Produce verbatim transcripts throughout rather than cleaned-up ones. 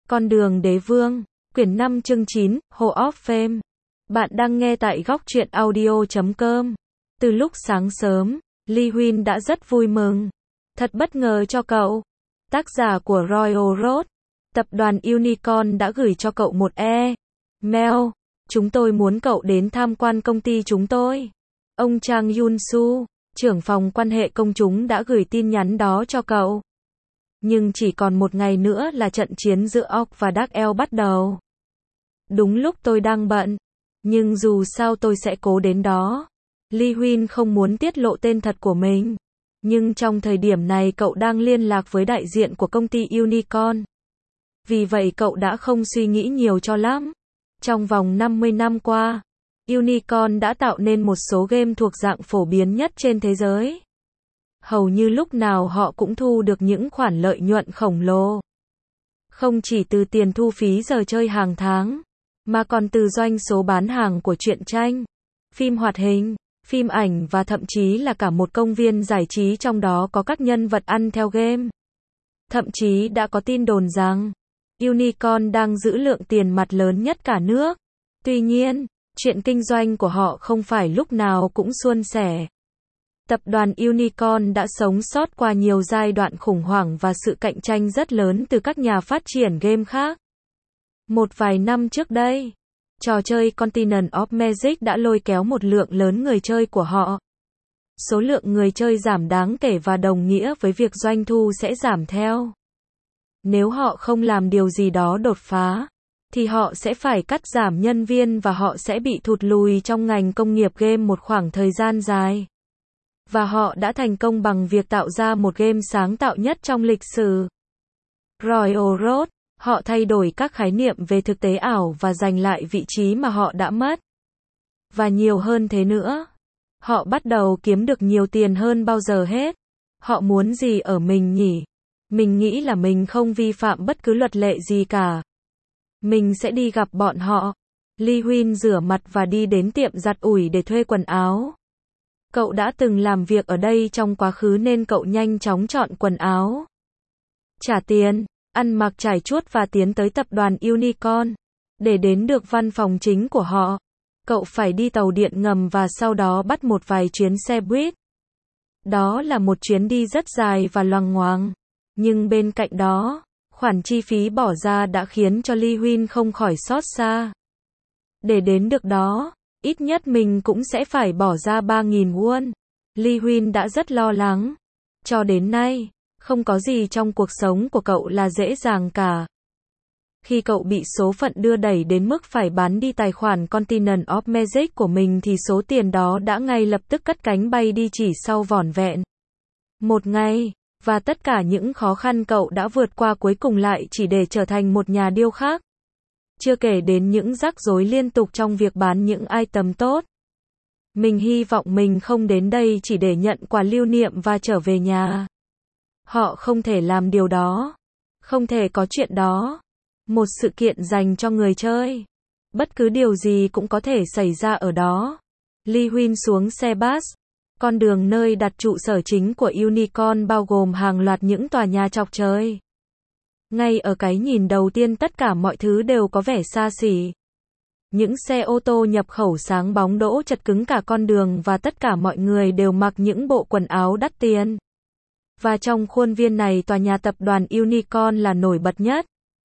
Con đường đế vương, quyển năm chương chín, Hall of Fame. Bạn đang nghe tại góc truyện audio chấm com. Từ lúc sáng sớm, Lee Huynh đã rất vui mừng. Thật bất ngờ cho cậu. Tác giả của Royal Road, tập đoàn Unicorn đã gửi cho cậu một e-mail. Chúng tôi muốn cậu đến tham quan công ty chúng tôi. Ông Chang Yun-soo, trưởng phòng quan hệ công chúng đã gửi tin nhắn đó cho cậu. Nhưng chỉ còn một ngày nữa là trận chiến giữa Orc và Dark Elf bắt đầu. Đúng lúc tôi đang bận. Nhưng dù sao tôi sẽ cố đến đó. Lee Huynh không muốn tiết lộ tên thật của mình. Nhưng trong thời điểm này cậu đang liên lạc với đại diện của công ty Unicorn. Vì vậy cậu đã không suy nghĩ nhiều cho lắm. Trong vòng năm mươi năm qua, Unicorn đã tạo nên một số game thuộc dạng phổ biến nhất trên thế giới. Hầu như lúc nào họ cũng thu được những khoản lợi nhuận khổng lồ. Không chỉ từ tiền thu phí giờ chơi hàng tháng, mà còn từ doanh số bán hàng của truyện tranh, phim hoạt hình, phim ảnh và thậm chí là cả một công viên giải trí trong đó có các nhân vật ăn theo game. Thậm chí đã có tin đồn rằng Unicorn đang giữ lượng tiền mặt lớn nhất cả nước. Tuy nhiên, chuyện kinh doanh của họ không phải lúc nào cũng suôn sẻ. Tập đoàn Unicorn đã sống sót qua nhiều giai đoạn khủng hoảng và sự cạnh tranh rất lớn từ các nhà phát triển game khác. Một vài năm trước đây, trò chơi Continent of Magic đã lôi kéo một lượng lớn người chơi của họ. Số lượng người chơi giảm đáng kể và đồng nghĩa với việc doanh thu sẽ giảm theo. Nếu họ không làm điều gì đó đột phá, thì họ sẽ phải cắt giảm nhân viên và họ sẽ bị thụt lùi trong ngành công nghiệp game một khoảng thời gian dài. Và họ đã thành công bằng việc tạo ra một game sáng tạo nhất trong lịch sử. Royal Road, họ thay đổi các khái niệm về thực tế ảo và giành lại vị trí mà họ đã mất. Và nhiều hơn thế nữa. Họ bắt đầu kiếm được nhiều tiền hơn bao giờ hết. Họ muốn gì ở mình nhỉ? Mình nghĩ là mình không vi phạm bất cứ luật lệ gì cả. Mình sẽ đi gặp bọn họ. Lee Huynh rửa mặt và đi đến tiệm giặt ủi để thuê quần áo. Cậu đã từng làm việc ở đây trong quá khứ nên cậu nhanh chóng chọn quần áo, trả tiền, ăn mặc trải chuốt và tiến tới tập đoàn Unicorn. Để đến được văn phòng chính của họ, cậu phải đi tàu điện ngầm và sau đó bắt một vài chuyến xe buýt. Đó là một chuyến đi rất dài và loằng ngoằng. Nhưng bên cạnh đó, khoản chi phí bỏ ra đã khiến cho Lee Huynh không khỏi xót xa. Để đến được đó, ít nhất mình cũng sẽ phải bỏ ra ba nghìn won. Lee Huynh đã rất lo lắng. Cho đến nay, không có gì trong cuộc sống của cậu là dễ dàng cả. Khi cậu bị số phận đưa đẩy đến mức phải bán đi tài khoản Continent of Magic của mình thì số tiền đó đã ngay lập tức cất cánh bay đi chỉ sau vỏn vẹn một ngày. Và tất cả những khó khăn cậu đã vượt qua cuối cùng lại chỉ để trở thành một nhà điêu khắc. Chưa kể đến những rắc rối liên tục trong việc bán những item tốt. Mình hy vọng mình không đến đây chỉ để nhận quà lưu niệm và trở về nhà. Họ không thể làm điều đó. Không thể có chuyện đó. Một sự kiện dành cho người chơi. Bất cứ điều gì cũng có thể xảy ra ở đó. Lee Huynh xuống xe bus. Con đường nơi đặt trụ sở chính của Unicorn bao gồm hàng loạt những tòa nhà chọc trời. Ngay ở cái nhìn đầu tiên tất cả mọi thứ đều có vẻ xa xỉ. Những xe ô tô nhập khẩu sáng bóng đỗ chật cứng cả con đường và tất cả mọi người đều mặc những bộ quần áo đắt tiền. Và trong khuôn viên này tòa nhà tập đoàn Unicorn là nổi bật nhất.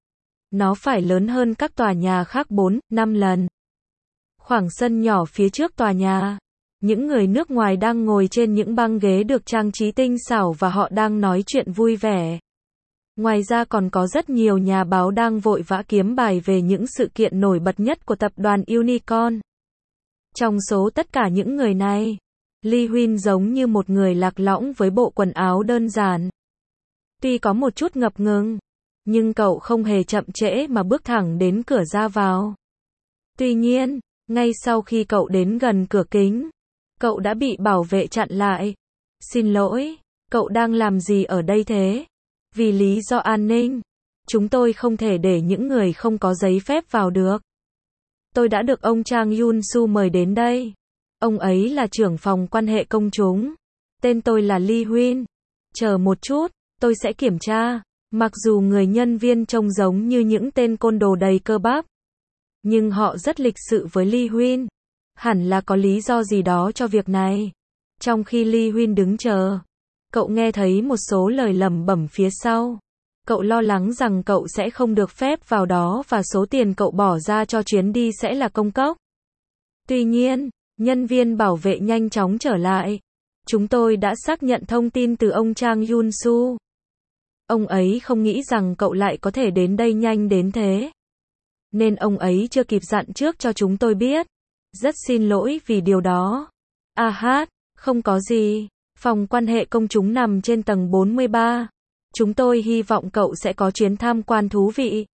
Nó phải lớn hơn các tòa nhà khác bốn, năm lần. Khoảng sân nhỏ phía trước tòa nhà. Những người nước ngoài đang ngồi trên những băng ghế được trang trí tinh xảo và họ đang nói chuyện vui vẻ. Ngoài ra còn có rất nhiều nhà báo đang vội vã kiếm bài về những sự kiện nổi bật nhất của tập đoàn Unicorn. Trong số tất cả những người này, Lee Huynh giống như một người lạc lõng với bộ quần áo đơn giản. Tuy có một chút ngập ngừng, nhưng cậu không hề chậm trễ mà bước thẳng đến cửa ra vào. Tuy nhiên, ngay sau khi cậu đến gần cửa kính, cậu đã bị bảo vệ chặn lại. Xin lỗi, cậu đang làm gì ở đây thế? Vì lý do an ninh, chúng tôi không thể để những người không có giấy phép vào được. Tôi đã được ông Chang Yun-soo mời đến đây. Ông ấy là trưởng phòng quan hệ công chúng. Tên tôi là Lee Huynh. Chờ một chút, tôi sẽ kiểm tra. Mặc dù người nhân viên trông giống như những tên côn đồ đầy cơ bắp, nhưng họ rất lịch sự với Lee Huyên. Hẳn là có lý do gì đó cho việc này. Trong khi Lee Huyên đứng chờ, cậu nghe thấy một số lời lẩm bẩm phía sau. Cậu lo lắng rằng cậu sẽ không được phép vào đó và số tiền cậu bỏ ra cho chuyến đi sẽ là công cốc. Tuy nhiên, nhân viên bảo vệ nhanh chóng trở lại. Chúng tôi đã xác nhận thông tin từ ông Chang Yun-su. Ông ấy không nghĩ rằng cậu lại có thể đến đây nhanh đến thế. Nên ông ấy chưa kịp dặn trước cho chúng tôi biết. Rất xin lỗi vì điều đó. À hát, không có gì. Phòng quan hệ công chúng nằm trên tầng bốn mươi ba. Chúng tôi hy vọng cậu sẽ có chuyến tham quan thú vị.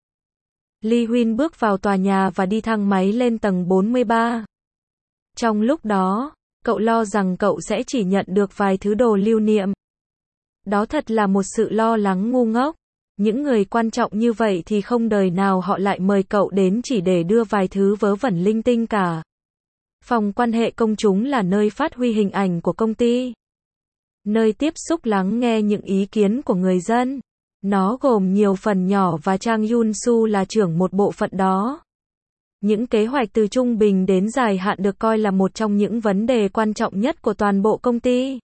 Lee Huyên bước vào tòa nhà và đi thang máy lên tầng bốn mươi ba. Trong lúc đó, cậu lo rằng cậu sẽ chỉ nhận được vài thứ đồ lưu niệm. Đó thật là một sự lo lắng ngu ngốc. Những người quan trọng như vậy thì không đời nào họ lại mời cậu đến chỉ để đưa vài thứ vớ vẩn linh tinh cả. Phòng quan hệ công chúng là nơi phát huy hình ảnh của công ty. Nơi tiếp xúc lắng nghe những ý kiến của người dân. Nó gồm nhiều phần nhỏ và Chang Yun-su là trưởng một bộ phận đó. Những kế hoạch từ trung bình đến dài hạn được coi là một trong những vấn đề quan trọng nhất của toàn bộ công ty.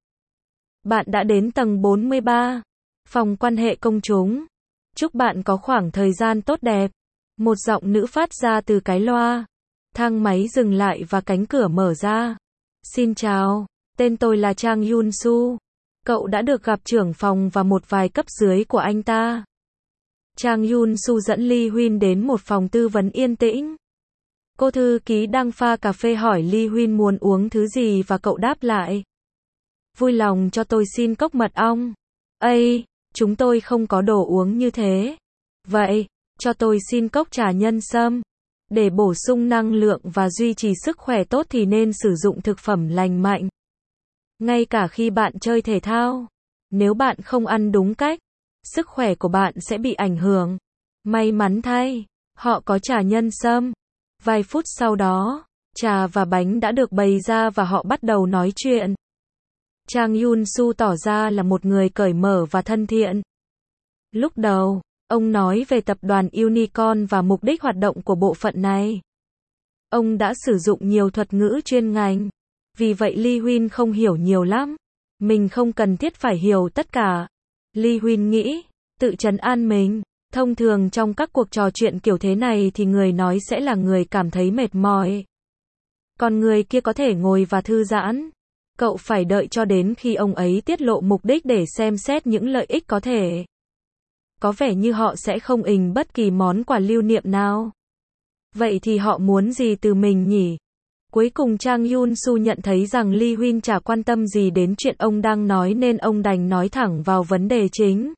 Bạn đã đến tầng bốn mươi ba, phòng quan hệ công chúng. Chúc bạn có khoảng thời gian tốt đẹp. Một giọng nữ phát ra từ cái loa. Thang máy dừng lại và cánh cửa mở ra. Xin chào, tên tôi là Chang Yun-su. Cậu đã được gặp trưởng phòng và một vài cấp dưới của anh ta. Chang Yun-su dẫn Lee Huyên đến một phòng tư vấn yên tĩnh. Cô thư ký đang pha cà phê hỏi Lee Huyên muốn uống thứ gì và cậu đáp lại. Vui lòng cho tôi xin cốc mật ong. Ây, chúng tôi không có đồ uống như thế. Vậy, cho tôi xin cốc trà nhân sâm. Để bổ sung năng lượng và duy trì sức khỏe tốt thì nên sử dụng thực phẩm lành mạnh. Ngay cả khi bạn chơi thể thao, nếu bạn không ăn đúng cách, sức khỏe của bạn sẽ bị ảnh hưởng. May mắn thay, họ có trà nhân sâm. Vài phút sau đó, trà và bánh đã được bày ra và họ bắt đầu nói chuyện. Chang Yun-su tỏ ra là một người cởi mở và thân thiện. Lúc đầu, ông nói về tập đoàn Unicorn và mục đích hoạt động của bộ phận này. Ông đã sử dụng nhiều thuật ngữ chuyên ngành. Vì vậy Lee Huyên không hiểu nhiều lắm. Mình không cần thiết phải hiểu tất cả. Lee Huyên nghĩ, tự trấn an mình. Thông thường trong các cuộc trò chuyện kiểu thế này thì người nói sẽ là người cảm thấy mệt mỏi. Còn người kia có thể ngồi và thư giãn. Cậu phải đợi cho đến khi ông ấy tiết lộ mục đích để xem xét những lợi ích có thể. Có vẻ như họ sẽ không ình bất kỳ món quà lưu niệm nào. Vậy thì họ muốn gì từ mình nhỉ? Cuối cùng Chang Yun-su nhận thấy rằng Lee Huyên chả quan tâm gì đến chuyện ông đang nói nên ông đành nói thẳng vào vấn đề chính.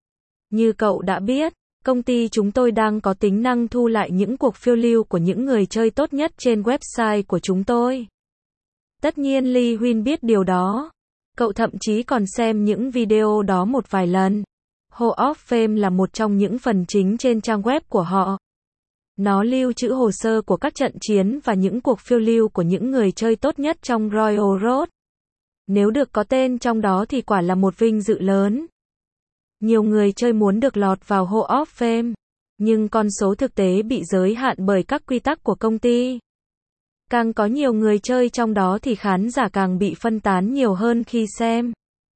Như cậu đã biết, công ty chúng tôi đang có tính năng thu lại những cuộc phiêu lưu của những người chơi tốt nhất trên website của chúng tôi. Tất nhiên Lee Huyên biết điều đó. Cậu thậm chí còn xem những video đó một vài lần. Hall of Fame là một trong những phần chính trên trang web của họ. Nó lưu trữ hồ sơ của các trận chiến và những cuộc phiêu lưu của những người chơi tốt nhất trong Royal Road. Nếu được có tên trong đó thì quả là một vinh dự lớn. Nhiều người chơi muốn được lọt vào Hall of Fame, nhưng con số thực tế bị giới hạn bởi các quy tắc của công ty. Càng có nhiều người chơi trong đó thì khán giả càng bị phân tán nhiều hơn khi xem.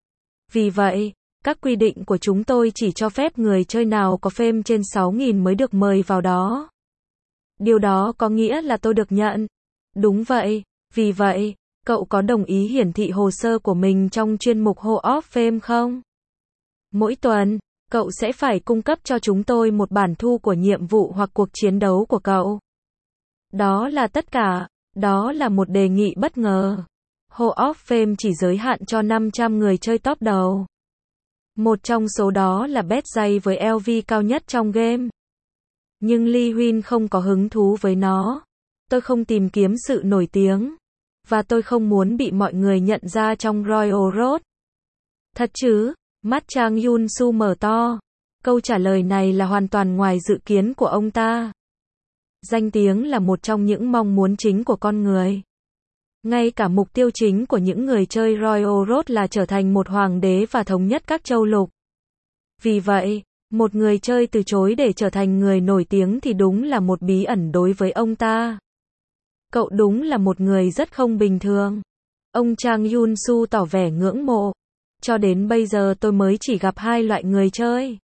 Vì vậy, các quy định của chúng tôi chỉ cho phép người chơi nào có fame trên sáu nghìn mới được mời vào đó. Điều đó có nghĩa là tôi được nhận. Đúng vậy, vì vậy, cậu có đồng ý hiển thị hồ sơ của mình trong chuyên mục Hall of Fame không? Mỗi tuần, cậu sẽ phải cung cấp cho chúng tôi một bản thu của nhiệm vụ hoặc cuộc chiến đấu của cậu. Đó là tất cả. Đó là một đề nghị bất ngờ. Hall of Fame chỉ giới hạn cho năm trăm người chơi top đầu. Một trong số đó là Betjay với L V cao nhất trong game. Nhưng Lee Huyên không có hứng thú với nó. Tôi không tìm kiếm sự nổi tiếng. Và tôi không muốn bị mọi người nhận ra trong Royal Road. Thật chứ? Mắt Chang Yun-su mở to. Câu trả lời này là hoàn toàn ngoài dự kiến của ông ta. Danh tiếng là một trong những mong muốn chính của con người. Ngay cả mục tiêu chính của những người chơi Royal Road là trở thành một hoàng đế và thống nhất các châu lục. Vì vậy, Một người chơi từ chối để trở thành người nổi tiếng thì đúng là một bí ẩn đối với ông ta. Cậu đúng là một người rất không bình thường. Ông Chang Yun-su tỏ vẻ ngưỡng mộ. Cho đến bây giờ tôi mới chỉ gặp hai loại người chơi.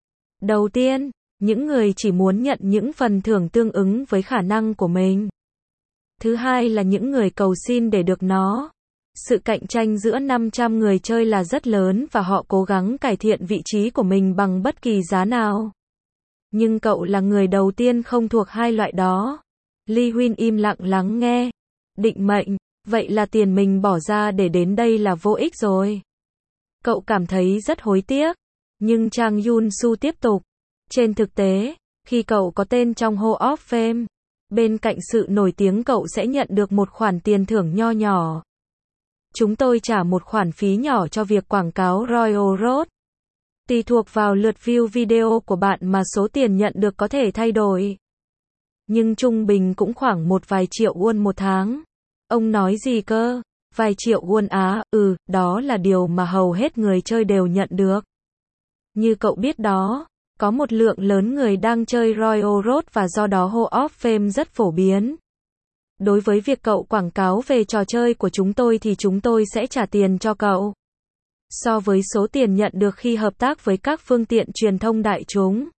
Đầu tiên, những người chỉ muốn nhận những phần thưởng tương ứng với khả năng của mình. Thứ hai là những người cầu xin để được nó. Sự cạnh tranh giữa năm trăm người chơi là rất lớn và họ cố gắng cải thiện vị trí của mình bằng bất kỳ giá nào. Nhưng cậu là người đầu tiên không thuộc hai loại đó. Lee Huyên im lặng lắng nghe. Định mệnh, vậy là tiền mình bỏ ra để đến đây là vô ích rồi. Cậu cảm thấy rất hối tiếc. Nhưng Chang Yun-su tiếp tục. Trên thực tế, khi cậu có tên trong Hall of Fame, bên cạnh sự nổi tiếng cậu sẽ nhận được một khoản tiền thưởng nho nhỏ. Chúng tôi trả một khoản phí nhỏ cho việc quảng cáo Royal Road. Tùy thuộc vào lượt view video của bạn mà số tiền nhận được có thể thay đổi. Nhưng trung bình cũng khoảng một vài triệu won một tháng. Ông nói gì cơ? Vài triệu won á, ừ, đó là điều mà hầu hết người chơi đều nhận được. Như cậu biết đó, có một lượng lớn người đang chơi Royal Road và do đó Hall of Fame rất phổ biến. Đối với việc cậu quảng cáo về trò chơi của chúng tôi thì chúng tôi sẽ trả tiền cho cậu. So với số tiền nhận được khi hợp tác với các phương tiện truyền thông đại chúng,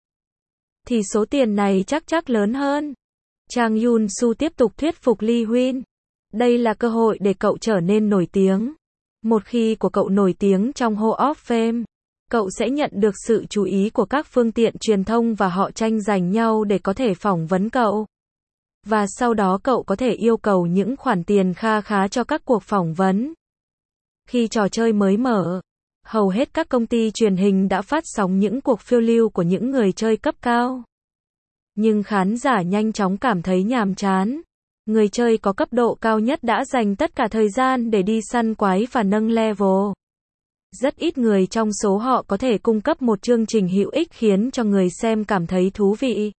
thì số tiền này chắc chắc lớn hơn. Chang Yun-su tiếp tục thuyết phục Lee Huyên. Đây là cơ hội để cậu trở nên nổi tiếng. Một khi của cậu nổi tiếng trong Hall of Fame, cậu sẽ nhận được sự chú ý của các phương tiện truyền thông và họ tranh giành nhau để có thể phỏng vấn cậu. Và sau đó cậu có thể yêu cầu những khoản tiền kha khá cho các cuộc phỏng vấn. Khi trò chơi mới mở, hầu hết các công ty truyền hình đã phát sóng những cuộc phiêu lưu của những người chơi cấp cao. Nhưng khán giả nhanh chóng cảm thấy nhàm chán. Người chơi có cấp độ cao nhất đã dành tất cả thời gian để đi săn quái và nâng level. Rất ít người trong số họ có thể cung cấp một chương trình hữu ích khiến cho người xem cảm thấy thú vị.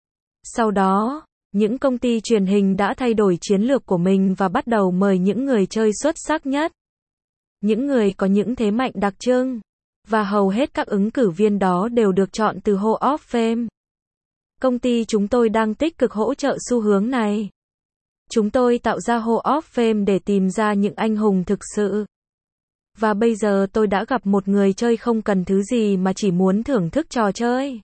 Sau đó, những công ty truyền hình đã thay đổi chiến lược của mình và bắt đầu mời những người chơi xuất sắc nhất. Những người có những thế mạnh đặc trưng. Và hầu hết các ứng cử viên đó đều được chọn từ Hall of Fame. Công ty chúng tôi đang tích cực hỗ trợ xu hướng này. Chúng tôi tạo ra Hall of Fame để tìm ra những anh hùng thực sự. Và bây giờ tôi đã gặp một người chơi không cần thứ gì mà chỉ muốn thưởng thức trò chơi.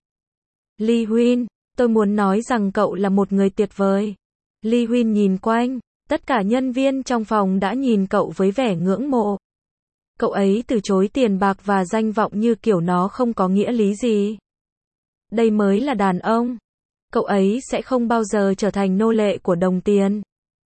Lee Huyên, tôi muốn nói rằng cậu là một người tuyệt vời. Lee Huyên nhìn quanh, tất cả nhân viên trong phòng đã nhìn cậu với vẻ ngưỡng mộ. Cậu ấy từ chối tiền bạc và danh vọng như kiểu nó không có nghĩa lý gì. Đây mới là đàn ông. Cậu ấy sẽ không bao giờ trở thành nô lệ của đồng tiền.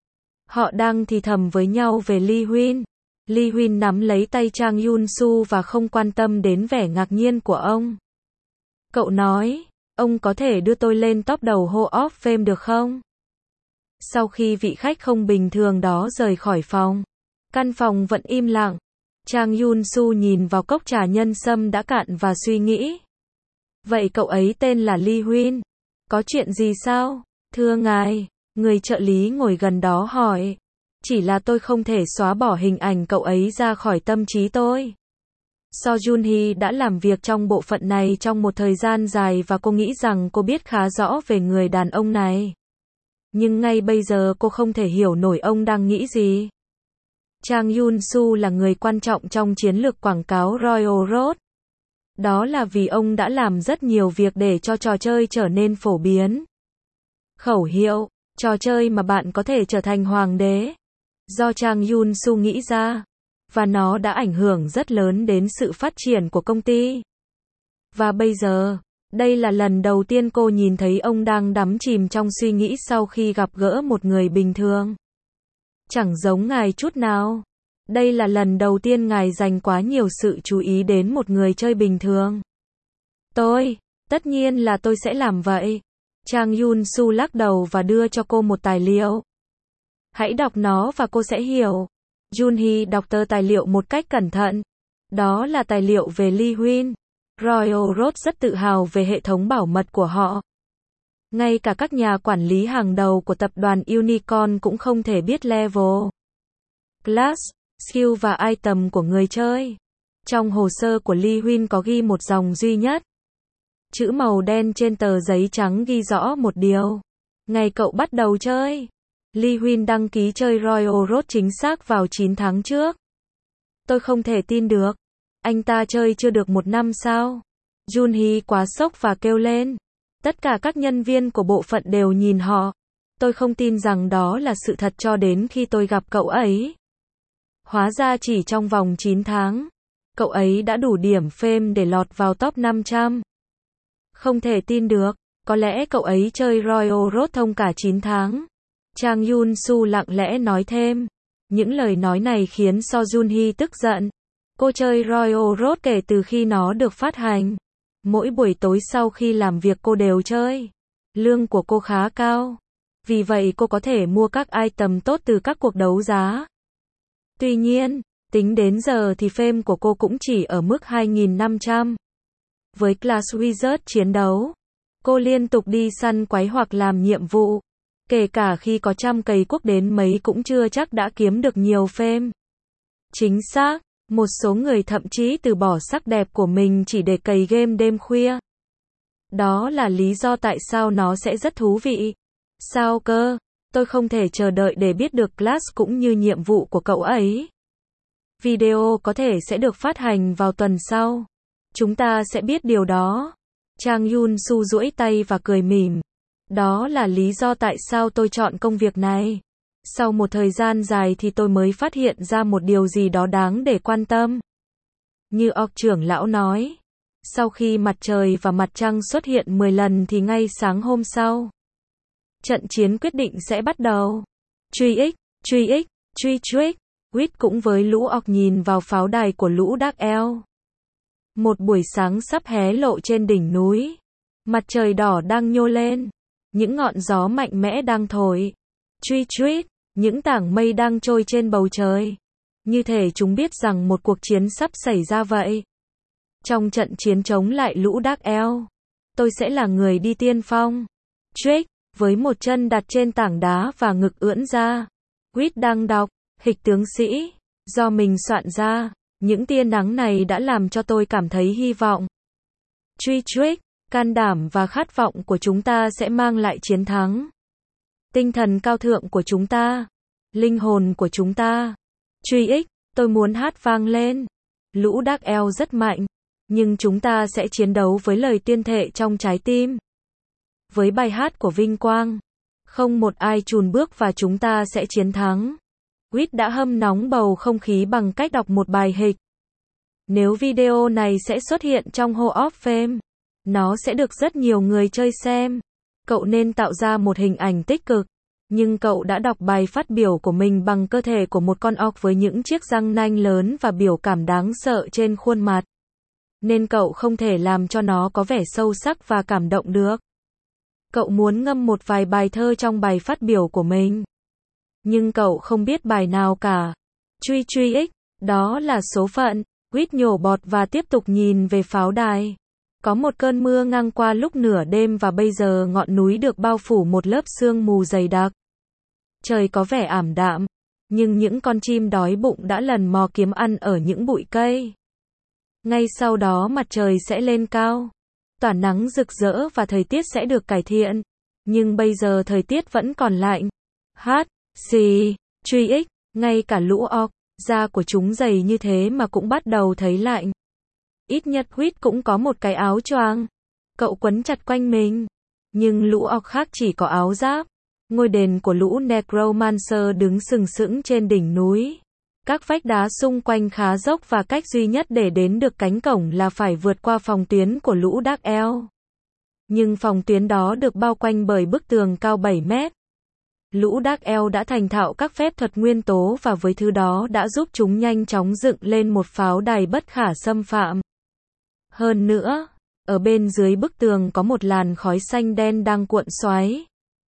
Họ đang thì thầm với nhau về Lee Huyên. Lee Huyên nắm lấy tay Chang Yun-su và không quan tâm đến vẻ ngạc nhiên của ông. Cậu nói, ông có thể đưa tôi lên top đầu Hall of Fame được không? Sau khi vị khách không bình thường đó rời khỏi phòng, căn phòng vẫn im lặng. Chang Yun-su nhìn vào cốc trà nhân sâm đã cạn và suy nghĩ. Vậy cậu ấy tên là Lee Huyên. Có chuyện gì sao? Thưa ngài, người trợ lý ngồi gần đó hỏi. Chỉ là tôi không thể xóa bỏ hình ảnh cậu ấy ra khỏi tâm trí tôi. So Jun-hee đã làm việc trong bộ phận này trong một thời gian dài và cô nghĩ rằng cô biết khá rõ về người đàn ông này. Nhưng ngay bây giờ cô không thể hiểu nổi ông đang nghĩ gì. Chang Yun-su là người quan trọng trong chiến lược quảng cáo Royal Road. Đó là vì ông đã làm rất nhiều việc để cho trò chơi trở nên phổ biến. Khẩu hiệu, trò chơi mà bạn có thể trở thành hoàng đế. Do Chang Yun-su nghĩ ra. Và nó đã ảnh hưởng rất lớn đến sự phát triển của công ty. Và bây giờ, đây là lần đầu tiên cô nhìn thấy ông đang đắm chìm trong suy nghĩ sau khi gặp gỡ một người bình thường. Chẳng giống ngài chút nào. Đây là lần đầu tiên ngài dành quá nhiều sự chú ý đến một người chơi bình thường. Tôi, tất nhiên là tôi sẽ làm vậy. Chang Yun-su lắc đầu và đưa cho cô một tài liệu. Hãy đọc nó và cô sẽ hiểu. Jun-hee đọc tờ tài liệu một cách cẩn thận. Đó là tài liệu về Lee Huyên. Royal Road rất tự hào về hệ thống bảo mật của họ. Ngay cả các nhà quản lý hàng đầu của tập đoàn Unicorn cũng không thể biết level, class, skill và item của người chơi. Trong hồ sơ của Lee Huyên có ghi một dòng duy nhất. Chữ màu đen trên tờ giấy trắng ghi rõ một điều. Ngày cậu bắt đầu chơi. Lee Huynh đăng ký chơi Royal Road chính xác vào chín tháng trước. Tôi không thể tin được. Anh ta chơi chưa được một năm sao? Junhee quá sốc và kêu lên. Tất cả các nhân viên của bộ phận đều nhìn họ. Tôi không tin rằng đó là sự thật cho đến khi tôi gặp cậu ấy. Hóa ra chỉ trong vòng chín tháng, cậu ấy đã đủ điểm fame để lọt vào top năm trăm. Không thể tin được, có lẽ cậu ấy chơi Royal Road thông cả chín tháng. Chang Yoon Soo lặng lẽ nói thêm. Những lời nói này khiến So Junhee tức giận. Cô chơi Royal Road kể từ khi nó được phát hành. Mỗi buổi tối sau khi làm việc cô đều chơi. Lương của cô khá cao. Vì vậy cô có thể mua các item tốt từ các cuộc đấu giá. Tuy nhiên, tính đến giờ thì fame của cô cũng chỉ ở mức hai nghìn năm trăm. Với Clash Wizard chiến đấu, cô liên tục đi săn quái hoặc làm nhiệm vụ. Kể cả khi có trăm cày cuốc đến mấy cũng chưa chắc đã kiếm được nhiều fame. Chính xác, một số người thậm chí từ bỏ sắc đẹp của mình chỉ để cày game đêm khuya. Đó là lý do tại sao nó sẽ rất thú vị. Sao cơ? Tôi không thể chờ đợi để biết được Clash cũng như nhiệm vụ của cậu ấy. Video có thể sẽ được phát hành vào tuần sau. Chúng ta sẽ biết điều đó. Chang Yoon Soo duỗi tay và cười mỉm. Đó là lý do tại sao tôi chọn công việc này. Sau một thời gian dài thì tôi mới phát hiện ra một điều gì đó đáng để quan tâm. Như Ok trưởng lão nói, sau khi mặt trời và mặt trăng xuất hiện mười lần thì ngay sáng hôm sau, trận chiến quyết định sẽ bắt đầu. Truy X, Truy X, Truy Trick, Quýt cũng với lũ Ok nhìn vào pháo đài của lũ Dark Elf. Một buổi sáng sắp hé lộ trên đỉnh núi. Mặt trời đỏ đang nhô lên. Những ngọn gió mạnh mẽ đang thổi. Truy Trick, những tảng mây đang trôi trên bầu trời. Như thể chúng biết rằng một cuộc chiến sắp xảy ra vậy. Trong trận chiến chống lại lũ Dark Elf, tôi sẽ là người đi tiên phong. Trick, với một chân đặt trên tảng đá và ngực ưỡn ra. Quýt đang đọc, Hịch tướng sĩ, do mình soạn ra. Những tia nắng này đã làm cho tôi cảm thấy hy vọng. Truy Trick, can đảm và khát vọng của chúng ta sẽ mang lại chiến thắng. Tinh thần cao thượng của chúng ta. Linh hồn của chúng ta. Truy X, tôi muốn hát vang lên. Lũ Dark Elf rất mạnh, nhưng chúng ta sẽ chiến đấu với lời tuyên thệ trong trái tim. Với bài hát của vinh quang. Không một ai chùn bước và chúng ta sẽ chiến thắng. Quýt đã hâm nóng bầu không khí bằng cách đọc một bài hịch. Nếu video này sẽ xuất hiện trong Hall of Fame, nó sẽ được rất nhiều người chơi xem. Cậu nên tạo ra một hình ảnh tích cực. Nhưng cậu đã đọc bài phát biểu của mình bằng cơ thể của một con ọc với những chiếc răng nanh lớn và biểu cảm đáng sợ trên khuôn mặt. Nên cậu không thể làm cho nó có vẻ sâu sắc và cảm động được. Cậu muốn ngâm một vài bài thơ trong bài phát biểu của mình. Nhưng cậu không biết bài nào cả. Truy Truy X, đó là số phận. Quýt nhổ bọt và tiếp tục nhìn về pháo đài. Có một cơn mưa ngang qua lúc nửa đêm và bây giờ ngọn núi được bao phủ một lớp sương mù dày đặc. Trời có vẻ ảm đạm, nhưng những con chim đói bụng đã lần mò kiếm ăn ở những bụi cây. Ngay sau đó mặt trời sẽ lên cao, tỏa nắng rực rỡ và thời tiết sẽ được cải thiện. Nhưng bây giờ thời tiết vẫn còn lạnh. Hát, xì, Truy X, ngay cả lũ Ok, da của chúng dày như thế mà cũng bắt đầu thấy lạnh. Ít nhất Quýt cũng có một cái áo choàng. Cậu quấn chặt quanh mình. Nhưng lũ Ok khác chỉ có áo giáp. Ngôi đền của lũ Necromancer đứng sừng sững trên đỉnh núi. Các vách đá xung quanh khá dốc và cách duy nhất để đến được cánh cổng là phải vượt qua phòng tuyến của lũ Dark Elf. Nhưng phòng tuyến đó được bao quanh bởi bức tường cao bảy mét. Lũ Dark Elf đã thành thạo các phép thuật nguyên tố và với thứ đó đã giúp chúng nhanh chóng dựng lên một pháo đài bất khả xâm phạm. Hơn nữa, ở bên dưới bức tường có một làn khói xanh đen đang cuộn xoáy.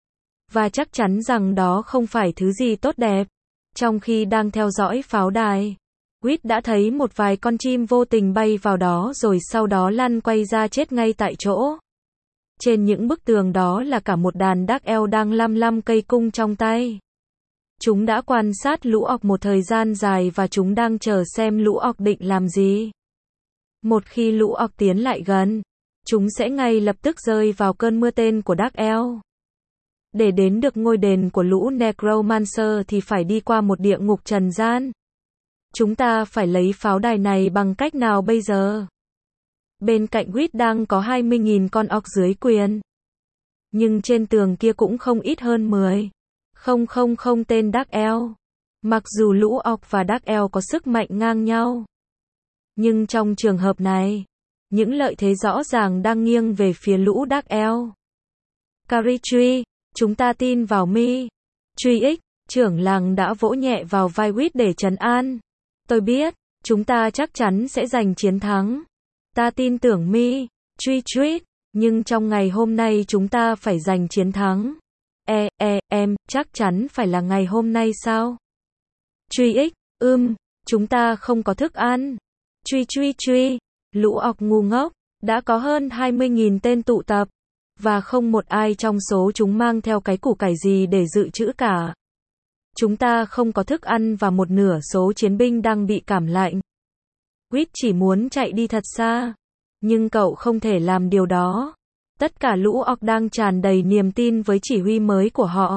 Và chắc chắn rằng đó không phải thứ gì tốt đẹp. Trong khi đang theo dõi pháo đài, Quýt đã thấy một vài con chim vô tình bay vào đó rồi sau đó lăn quay ra chết ngay tại chỗ. Trên những bức tường đó là cả một đàn Dark Elf đang lăm lăm cây cung trong tay. Chúng đã quan sát lũ Ok một thời gian dài và chúng đang chờ xem lũ Ok định làm gì. Một khi lũ Ok tiến lại gần, chúng sẽ ngay lập tức rơi vào cơn mưa tên của Dark Elf. Để đến được ngôi đền của lũ Necromancer thì phải đi qua một địa ngục trần gian. Chúng ta phải lấy pháo đài này bằng cách nào bây giờ? Bên cạnh Quýt đang có hai mươi nghìn con orc dưới quyền. Nhưng trên tường kia cũng không ít hơn mười không không không tên Dark Elf. Mặc dù lũ orc và Dark Elf có sức mạnh ngang nhau. Nhưng trong trường hợp này, những lợi thế rõ ràng đang nghiêng về phía lũ Dark Elf. Caritree, chúng ta tin vào mi. Truy ích, trưởng làng đã vỗ nhẹ vào vai Quýt để trấn an. Tôi biết, chúng ta chắc chắn sẽ giành chiến thắng. Ta tin tưởng mi. Truy Truy, nhưng trong ngày hôm nay chúng ta phải giành chiến thắng. E, e, em, chắc chắn phải là ngày hôm nay sao? Truy ích, ưm, chúng ta không có thức ăn. Truy truy truy, lũ orc ngu ngốc, đã có hơn hai mươi nghìn tên tụ tập. Và không một ai trong số chúng mang theo cái củ cải gì để dự trữ cả. Chúng ta không có thức ăn và một nửa số chiến binh đang bị cảm lạnh. Quýt chỉ muốn chạy đi thật xa. Nhưng cậu không thể làm điều đó. Tất cả lũ orc đang tràn đầy niềm tin với chỉ huy mới của họ.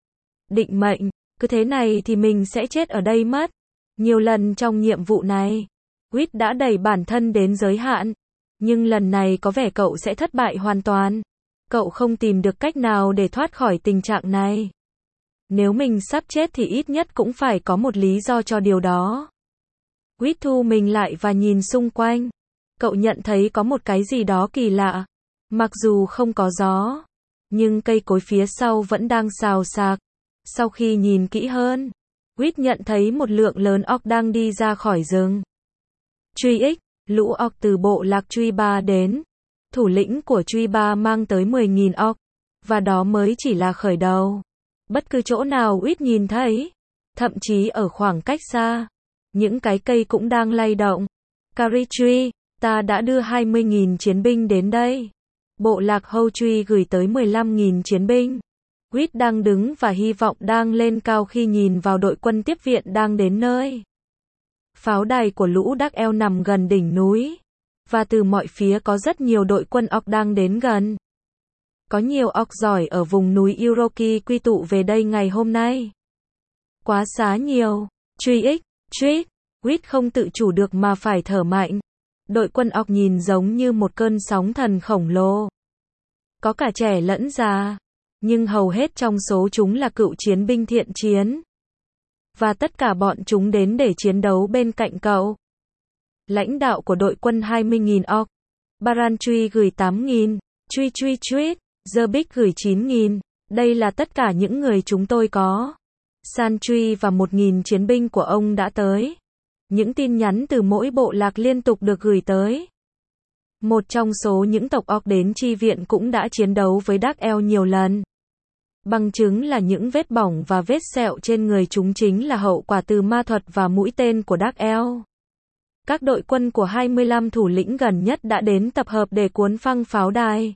Định mệnh, cứ thế này thì mình sẽ chết ở đây mất. Nhiều lần trong nhiệm vụ này, Quýt đã đẩy bản thân đến giới hạn. Nhưng lần này có vẻ cậu sẽ thất bại hoàn toàn. Cậu không tìm được cách nào để thoát khỏi tình trạng này. Nếu mình sắp chết thì ít nhất cũng phải có một lý do cho điều đó. Quýt thu mình lại và nhìn xung quanh. Cậu nhận thấy có một cái gì đó kỳ lạ. Mặc dù không có gió, nhưng cây cối phía sau vẫn đang xào xạc. Sau khi nhìn kỹ hơn, Quýt nhận thấy một lượng lớn orc đang đi ra khỏi rừng. Truy ích, lũ orc từ bộ lạc Truy Ba đến. Thủ lĩnh của Truy Ba mang tới mười nghìn orc. Và đó mới chỉ là khởi đầu. Bất cứ chỗ nào Quýt nhìn thấy, thậm chí ở khoảng cách xa, những cái cây cũng đang lay động. Caritree, ta đã đưa hai mươi nghìn chiến binh đến đây. Bộ lạc Howtree gửi tới mười lăm nghìn chiến binh. Quýt đang đứng và hy vọng đang lên cao khi nhìn vào đội quân tiếp viện đang đến nơi. Pháo đài của lũ Dark Elf nằm gần đỉnh núi. Và từ mọi phía có rất nhiều đội quân orc đang đến gần. Có nhiều orc giỏi ở vùng núi Uroki quy tụ về đây ngày hôm nay. Quá xá nhiều. Truy ích, truy, Quýt không tự chủ được mà phải thở mạnh. Đội quân orc nhìn giống như một cơn sóng thần khổng lồ. Có cả trẻ lẫn già. Nhưng hầu hết trong số chúng là cựu chiến binh thiện chiến. Và tất cả bọn chúng đến để chiến đấu bên cạnh cậu. Lãnh đạo của đội quân hai mươi nghìn orc. Barantry gửi tám nghìn. Truy truy truy. Zerbik gửi chín nghìn. Đây là tất cả những người chúng tôi có. Santry và một nghìn chiến binh của ông đã tới. Những tin nhắn từ mỗi bộ lạc liên tục được gửi tới. Một trong số những tộc orc đến chi viện cũng đã chiến đấu với Dark Elf nhiều lần. Bằng chứng là những vết bỏng và vết sẹo trên người chúng chính là hậu quả từ ma thuật và mũi tên của Dark Elf. Các đội quân của hai mươi lăm thủ lĩnh gần nhất đã đến tập hợp để cuốn phăng pháo đài.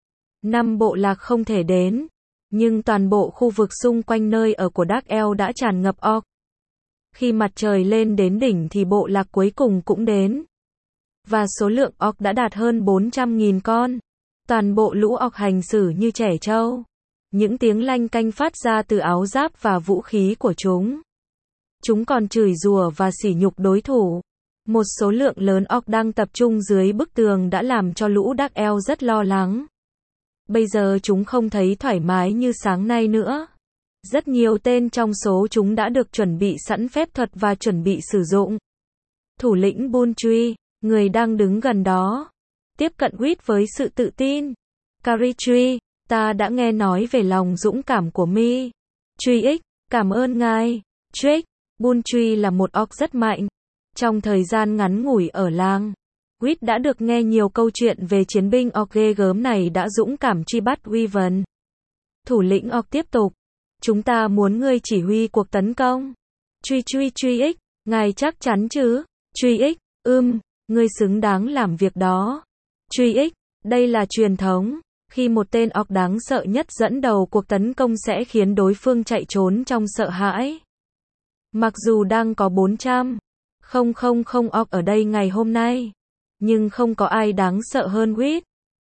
Năm bộ lạc không thể đến, nhưng toàn bộ khu vực xung quanh nơi ở của Dark Elf đã tràn ngập orc. Khi mặt trời lên đến đỉnh thì bộ lạc cuối cùng cũng đến. Và số lượng orc đã đạt hơn bốn trăm nghìn con. Toàn bộ lũ orc hành xử như trẻ trâu. Những tiếng lanh canh phát ra từ áo giáp và vũ khí của chúng. Chúng còn chửi rủa và sỉ nhục đối thủ. Một số lượng lớn orc đang tập trung dưới bức tường đã làm cho lũ Dark Elf rất lo lắng. Bây giờ chúng không thấy thoải mái như sáng nay nữa. Rất nhiều tên trong số chúng đã được chuẩn bị sẵn phép thuật và chuẩn bị sử dụng. Thủ lĩnh Buntry, người đang đứng gần đó, tiếp cận Quýt với sự tự tin. Caritree, ta đã nghe nói về lòng dũng cảm của mi. Truy ích, cảm ơn ngài. Trick, Buntry là một orc rất mạnh. Trong thời gian ngắn ngủi ở làng, Quýt đã được nghe nhiều câu chuyện về chiến binh orc ghê gớm này đã dũng cảm truy bắt Wyvern. Thủ lĩnh orc tiếp tục. Chúng ta muốn ngươi chỉ huy cuộc tấn công. Truy truy truy ích, ngài chắc chắn chứ? Truy ích, ưm, ngươi xứng đáng làm việc đó. Truy ích, đây là truyền thống. Khi một tên orc đáng sợ nhất dẫn đầu cuộc tấn công sẽ khiến đối phương chạy trốn trong sợ hãi. Mặc dù đang có bốn trăm không không không orc ở đây ngày hôm nay, nhưng không có ai đáng sợ hơn Quýt.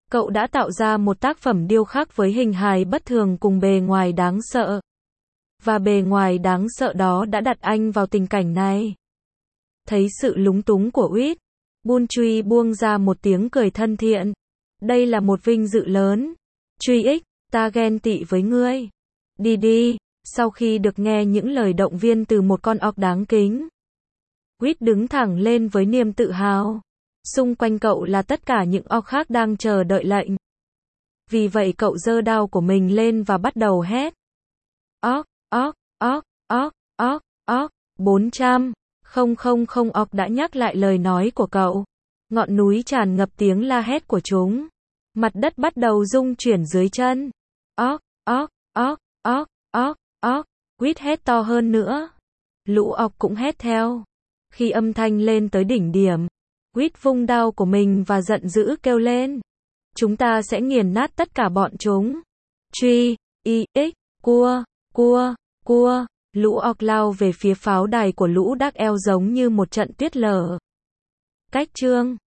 Cậu đã tạo ra một tác phẩm điêu khắc với hình hài bất thường cùng bề ngoài đáng sợ. Và bề ngoài đáng sợ đó đã đặt anh vào tình cảnh này. Thấy sự lúng túng của Uýt, Bun Truy buông ra một tiếng cười thân thiện. Đây là một vinh dự lớn. Truy ích, ta ghen tị với ngươi. Đi đi, sau khi được nghe những lời động viên từ một con ọc đáng kính. Uýt đứng thẳng lên với niềm tự hào. Xung quanh cậu là tất cả những ọc khác đang chờ đợi lệnh. Vì vậy cậu giơ đao của mình lên và bắt đầu hét. Óc, óc, óc, óc, óc, óc, bốn trăm. Không không không ọc đã nhắc lại lời nói của cậu. Ngọn núi tràn ngập tiếng la hét của chúng. Mặt đất bắt đầu rung chuyển dưới chân. Óc, óc, óc, óc, óc, óc. Uýt hét to hơn nữa. Lũ ọc cũng hét theo. Khi âm thanh lên tới đỉnh điểm, Uýt vung đao của mình và giận dữ kêu lên. Chúng ta sẽ nghiền nát tất cả bọn chúng. Truy, y, ích, cua, cua, cua. Lũ ọc lao về phía pháo đài của lũ đắc eo giống như một trận tuyết lở. Cách chương